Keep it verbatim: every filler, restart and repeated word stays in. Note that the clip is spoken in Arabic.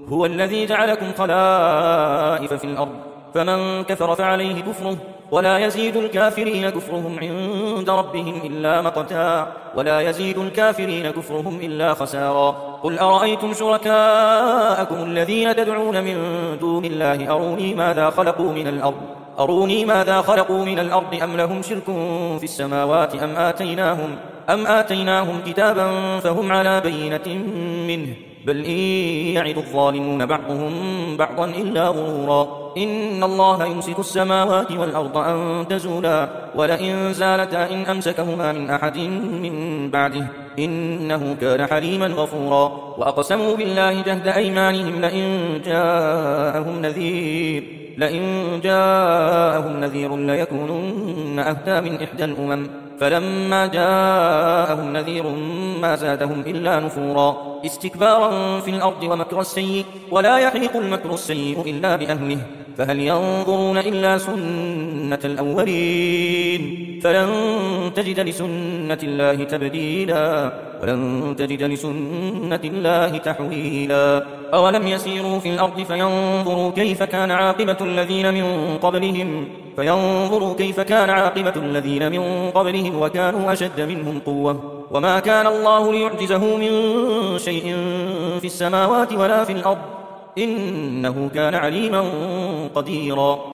هو الذي جعلكم خلائف في الأرض فمن كفر فعليه كفره ولا يزيد الكافرين كفرهم عند ربهم إلا مقتا ولا يزيد الكافرين كفرهم إلا خسارا. قل أرأيتم شركاءكم الذين تدعون من دون الله أروني ماذا خلقوا من الأرض أروني ماذا خلقوا من الأرض أم لهم شرك في السماوات أم آتيناهم أم آتيناهم كتابا فهم على بينة منه بل إن يعد الظالمون بعضهم بعضا إلا غرورا. إن الله يمسك السماوات والأرض أن تزولا ولئن زالتا إن أمسكهما من أحد من بعده إنه كان حليما غفورا. وأقسموا بالله جهد أيمانهم لئن جاءهم نذير لئن جاءهم نذير ليكونن أهدى من إحدى الأمم فلما جاءهم نذير ما زادهم إلا نفورا استكبارا في الأرض ومكر السيء ولا يحيق المكر السيء إلا بأهله فهل ينظرون إلا سنة الأولين فلن تجد لسنة الله تبديلا ولن تجد لسنة الله تحويلا. أولم يسيروا في الأرض فينظروا كيف كان عاقبة الذين من قبلهم فينظروا كيف كان عاقبة الذين من قبلهم وكانوا أشد منهم قوة وما كان الله ليعجزه من شيء في السماوات ولا في الأرض إنه كان عليما قديرا.